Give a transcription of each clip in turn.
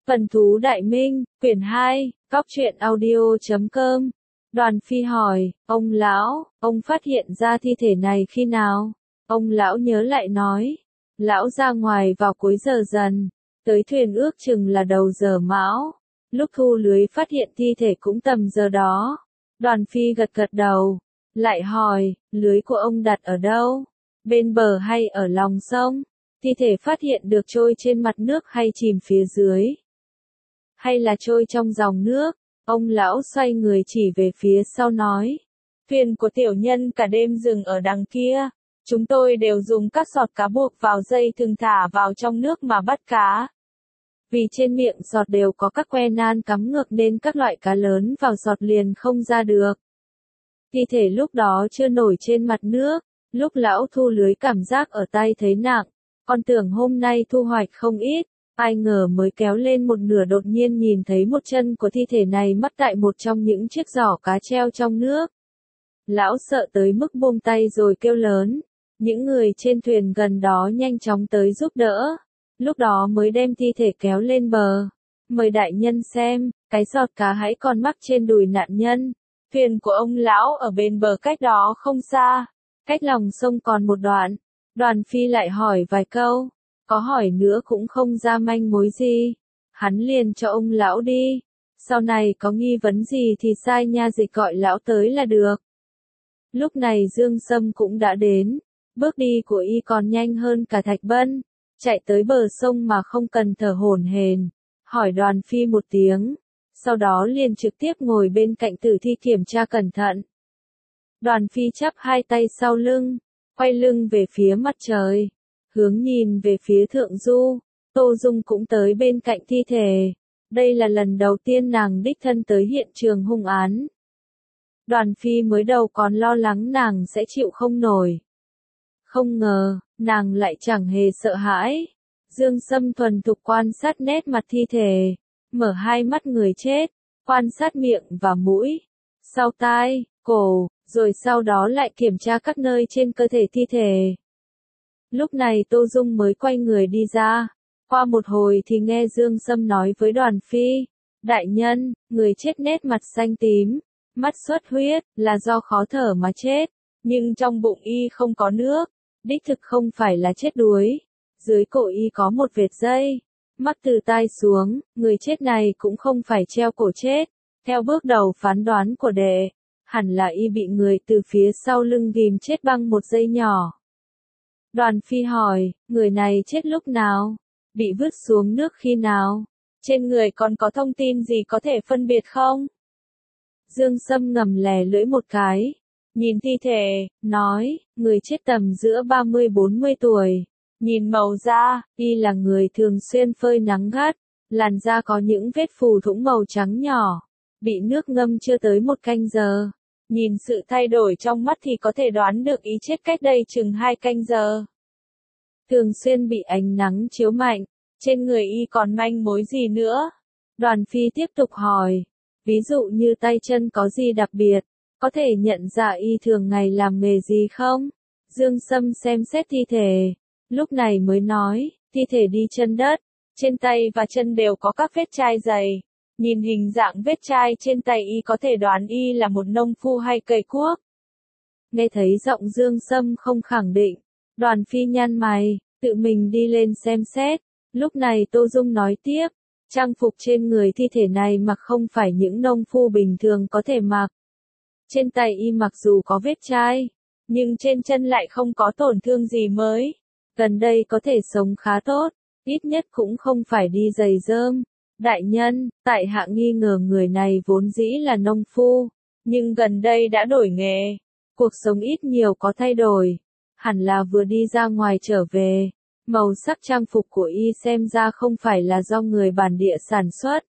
Vân Thú Đại Minh, quyển 2, Cóc truyện audio.com. Đoàn Phi hỏi, ông lão, ông phát hiện ra thi thể này khi nào? Ông lão nhớ lại nói, lão ra ngoài vào cuối giờ dần, tới thuyền ước chừng là đầu giờ mão. Lúc thu lưới phát hiện thi thể cũng tầm giờ đó. Đoàn Phi gật gật đầu, lại hỏi, lưới của ông đặt ở đâu? Bên bờ hay ở lòng sông? Thi thể phát hiện được trôi trên mặt nước hay chìm phía dưới? Hay là trôi trong dòng nước? Ông lão xoay người chỉ về phía sau nói. Thuyền của tiểu nhân cả đêm dừng ở đằng kia. Chúng tôi đều dùng các sọt cá buộc vào dây thừng thả vào trong nước mà bắt cá. Vì trên miệng sọt đều có các que nan cắm ngược nên các loại cá lớn vào sọt liền không ra được. Thi thể lúc đó chưa nổi trên mặt nước. Lúc lão thu lưới cảm giác ở tay thấy nặng. Con tưởng hôm nay thu hoạch không ít. Ai ngờ mới kéo lên một nửa đột nhiên nhìn thấy một chân của thi thể này mắc tại một trong những chiếc giỏ cá treo trong nước. Lão sợ tới mức buông tay rồi kêu lớn. Những người trên thuyền gần đó nhanh chóng tới giúp đỡ. Lúc đó mới đem thi thể kéo lên bờ. Mời đại nhân xem, cái giọt cá hãy còn mắc trên đùi nạn nhân. Thuyền của ông lão ở bên bờ cách đó không xa. Cách lòng sông còn một đoạn. Đoàn Phi lại hỏi vài câu. Có hỏi nữa cũng không ra manh mối gì. Hắn liền cho ông lão đi. Sau này có nghi vấn gì thì sai nha dịch gọi lão tới là được. Lúc này Dương Sâm cũng đã đến. Bước đi của y còn nhanh hơn cả Thạch Bân. Chạy tới bờ sông mà không cần thở hổn hển. Hỏi Đoàn Phi một tiếng. Sau đó liền trực tiếp ngồi bên cạnh tử thi kiểm tra cẩn thận. Đoàn Phi chắp hai tay sau lưng. Quay lưng về phía mặt trời. Hướng nhìn về phía thượng du, Tô Dung cũng tới bên cạnh thi thể. Đây là lần đầu tiên nàng đích thân tới hiện trường hung án. Đoàn Phi mới đầu còn lo lắng nàng sẽ chịu không nổi. Không ngờ, nàng lại chẳng hề sợ hãi. Dương Sâm thuần thục quan sát nét mặt thi thể, mở hai mắt người chết, quan sát miệng và mũi, sau tai, cổ, rồi sau đó lại kiểm tra các nơi trên cơ thể thi thể. Lúc này Tô Dung mới quay người đi ra. Qua một hồi thì nghe Dương Sâm nói với Đoàn Phi. Đại nhân, người chết nét mặt xanh tím, mắt xuất huyết, là do khó thở mà chết. Nhưng trong bụng y không có nước. Đích thực không phải là chết đuối. Dưới cổ y có một vệt dây. Mắc từ tai xuống, người chết này cũng không phải treo cổ chết. Theo bước đầu phán đoán của đệ, hẳn là y bị người từ phía sau lưng ghim chết bằng một dây nhỏ. Đoàn Phi hỏi, người này chết lúc nào? Bị vứt xuống nước khi nào? Trên người còn có thông tin gì có thể phân biệt không? Dương Sâm ngầm lè lưỡi một cái. Nhìn thi thể, nói, người chết tầm giữa 30-40 tuổi. Nhìn màu da, y là người thường xuyên phơi nắng gắt. Làn da có những vết phù thủng màu trắng nhỏ. Bị nước ngâm chưa tới 1 canh giờ. Nhìn sự thay đổi trong mắt thì có thể đoán được ý chết cách đây chừng 2 canh giờ. Thường xuyên bị ánh nắng chiếu mạnh, trên người y còn manh mối gì nữa? Đoàn Phi tiếp tục hỏi, ví dụ như tay chân có gì đặc biệt, có thể nhận ra y thường ngày làm nghề gì không? Dương Sâm xem xét thi thể, lúc này mới nói, thi thể đi chân đất, trên tay và chân đều có các vết chai dày. Nhìn hình dạng vết chai trên tay y có thể đoán y là một nông phu hay cày cuốc. Nghe thấy giọng Dương Sâm không khẳng định, Đoàn Phi nhăn mày, tự mình đi lên xem xét. Lúc này Tô Dung nói tiếp, trang phục trên người thi thể này mặc không phải những nông phu bình thường có thể mặc. Trên tay y mặc dù có vết chai, nhưng trên chân lại không có tổn thương gì mới. Gần đây có thể sống khá tốt, ít nhất cũng không phải đi giày rơm. Đại nhân, tại hạ nghi ngờ người này vốn dĩ là nông phu, nhưng gần đây đã đổi nghề. Cuộc sống ít nhiều có thay đổi. Hẳn là vừa đi ra ngoài trở về. Màu sắc trang phục của y xem ra không phải là do người bản địa sản xuất.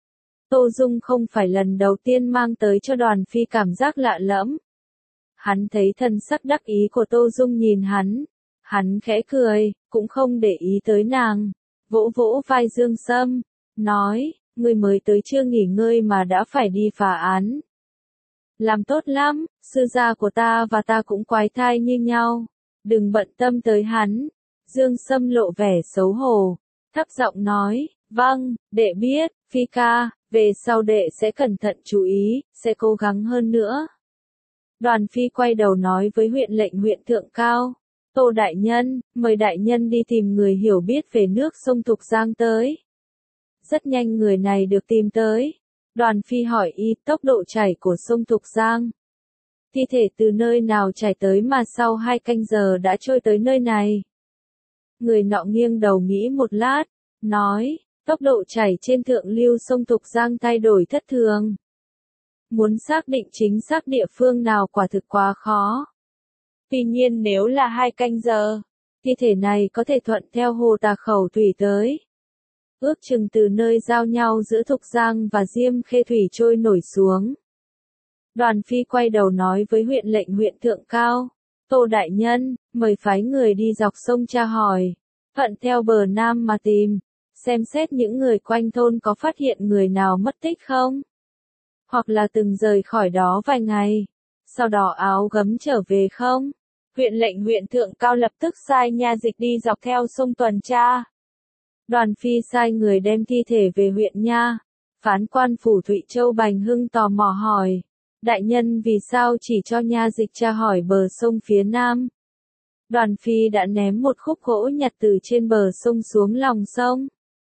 Tô Dung không phải lần đầu tiên mang tới cho Đoàn Phi cảm giác lạ lẫm. Hắn thấy thần sắc đắc ý của Tô Dung nhìn hắn. Hắn khẽ cười, cũng không để ý tới nàng. Vỗ vỗ vai Dương Sâm, nói, người mới tới chưa nghỉ ngơi mà đã phải đi phá án. Làm tốt lắm, sư gia của ta và ta cũng quái thai như nhau. Đừng bận tâm tới hắn. Dương Sâm lộ vẻ xấu hổ, thấp giọng nói, Vâng, đệ biết, Phi ca, về sau đệ sẽ cẩn thận chú ý, sẽ cố gắng hơn nữa. Đoàn Phi quay đầu nói với huyện lệnh huyện Thượng Cao. Tô đại nhân, mời đại nhân đi tìm người hiểu biết về nước sông Thục Giang tới. Rất nhanh người này được tìm tới. Đoàn Phi hỏi y tốc độ chảy của sông Thục Giang. Thi thể từ nơi nào chảy tới mà sau 2 canh giờ đã trôi tới nơi này. Người nọ nghiêng đầu nghĩ một lát, nói, tốc độ chảy trên thượng lưu sông Thục Giang thay đổi thất thường. Muốn xác định chính xác địa phương nào quả thực quá khó. Tuy nhiên nếu là 2 canh giờ, thi thể này có thể thuận theo hồ Tà Khẩu thủy tới. Ước chừng từ nơi giao nhau giữa Thục Giang và Diêm Khê thủy trôi nổi xuống. Đoàn Phi quay đầu nói với huyện lệnh huyện Thượng Cao. Tô đại nhân, mời phái người đi dọc sông tra hỏi. Thuận theo bờ nam mà tìm. Xem xét những người quanh thôn có phát hiện người nào mất tích không? Hoặc là từng rời khỏi đó vài ngày. Sau đó áo gấm trở về không? Huyện lệnh huyện Thượng Cao lập tức sai nha dịch đi dọc theo sông tuần tra. Đoàn Phi sai người đem thi thể về huyện nha. Phán quan phủ Thụy Châu Bành Hưng tò mò hỏi. Đại nhân vì sao chỉ cho nha dịch tra hỏi bờ sông phía nam? Đoàn Phi đã ném một khúc gỗ nhặt từ trên bờ sông xuống lòng sông.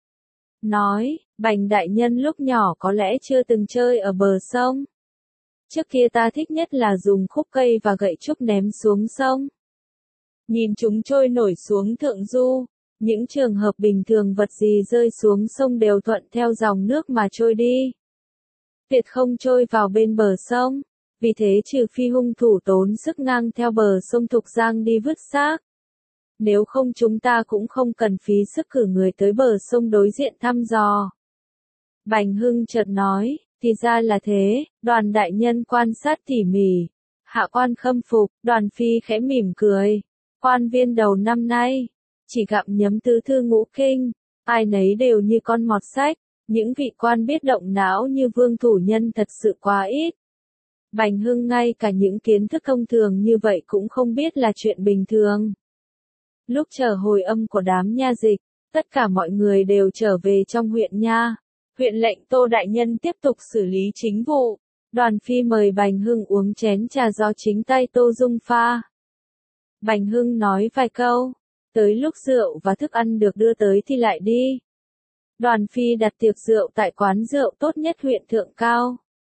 Nói, Bành đại nhân lúc nhỏ có lẽ chưa từng chơi ở bờ sông. Trước kia ta thích nhất là dùng khúc cây và gậy trúc ném xuống sông. Nhìn chúng trôi nổi xuống thượng du, những trường hợp bình thường vật gì rơi xuống sông đều thuận theo dòng nước mà trôi đi. Tuyệt không trôi vào bên bờ sông, vì thế trừ phi hung thủ tốn sức ngang theo bờ sông Thục Giang đi vứt xác. Nếu không chúng ta cũng không cần phí sức cử người tới bờ sông đối diện thăm dò. Bành Hưng chợt nói, thì ra là thế, Đoàn đại nhân quan sát tỉ mỉ. Hạ quan khâm phục, Đoàn Phi khẽ mỉm cười. Quan viên đầu năm nay, chỉ gặm nhấm tứ thư ngũ kinh, ai nấy đều như con mọt sách, những vị quan biết động não như Vương Thủ Nhân thật sự quá ít. Bành Hưng ngay cả những kiến thức thông thường như vậy cũng không biết là chuyện bình thường. Lúc chờ hồi âm của đám nha dịch, tất cả mọi người đều trở về trong huyện nha. Huyện lệnh Tô đại nhân tiếp tục xử lý chính vụ. Đoàn Phi mời Bành Hưng uống chén trà do chính tay Tô Dung pha. Bành Hưng nói vài câu, tới lúc rượu và thức ăn được đưa tới thì lại đi. Đoàn Phi đặt tiệc rượu tại quán rượu tốt nhất huyện Thượng Cao,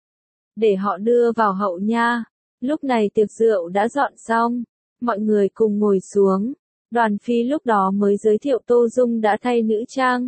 để họ đưa vào hậu nha. Lúc này tiệc rượu đã dọn xong, mọi người cùng ngồi xuống. Đoàn Phi lúc đó mới giới thiệu Tô Dung đã thay nữ trang.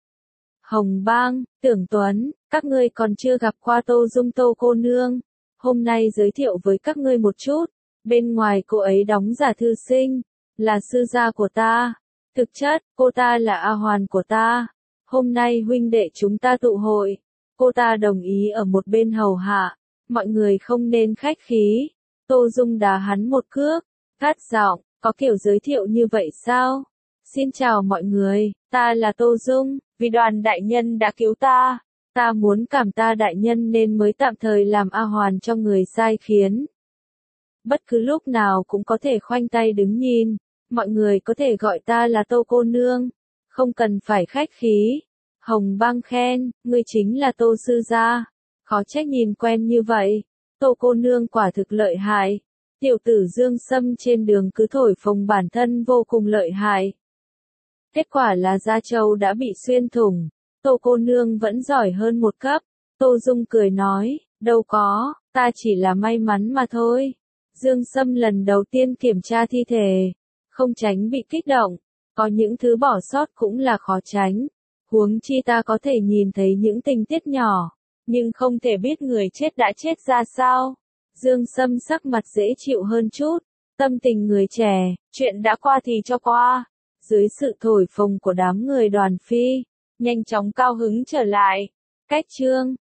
Hồng Bang, Tưởng Tuấn, các ngươi còn chưa gặp qua Tô Dung Tô cô nương. Hôm nay giới thiệu với các ngươi một chút. Bên ngoài cô ấy đóng giả thư sinh, là sư gia của ta. Thực chất, cô ta là A Hoàn của ta. Hôm nay huynh đệ chúng ta tụ hội. Cô ta đồng ý ở một bên hầu hạ. Mọi người không nên khách khí. Tô Dung đá hắn một cước. Cắt giọng, có kiểu giới thiệu như vậy sao? Xin chào mọi người, ta là Tô Dung, vì Đoàn đại nhân đã cứu ta. Ta muốn cảm tạ đại nhân nên mới tạm thời làm A Hoàn cho người sai khiến. Bất cứ lúc nào cũng có thể khoanh tay đứng nhìn. Mọi người có thể gọi ta là Tô cô nương. Không cần phải khách khí. Hồng Bang khen, ngươi chính là Tô sư gia. Khó trách nhìn quen như vậy. Tô cô nương quả thực lợi hại. Tiểu tử Dương Sâm trên đường cứ thổi phồng bản thân vô cùng lợi hại. Kết quả là da trâu đã bị xuyên thủng. Tô cô nương vẫn giỏi hơn một cấp. Tô Dung cười nói, đâu có, ta chỉ là may mắn mà thôi. Dương Sâm lần đầu tiên kiểm tra thi thể, không tránh bị kích động. Có những thứ bỏ sót cũng là khó tránh. Huống chi ta có thể nhìn thấy những tình tiết nhỏ, nhưng không thể biết người chết đã chết ra sao. Dương Sâm sắc mặt dễ chịu hơn chút. Tâm tình người trẻ, chuyện đã qua thì cho qua. Dưới sự thổi phồng của đám người Đoàn Phi, nhanh chóng cao hứng trở lại. Cách chương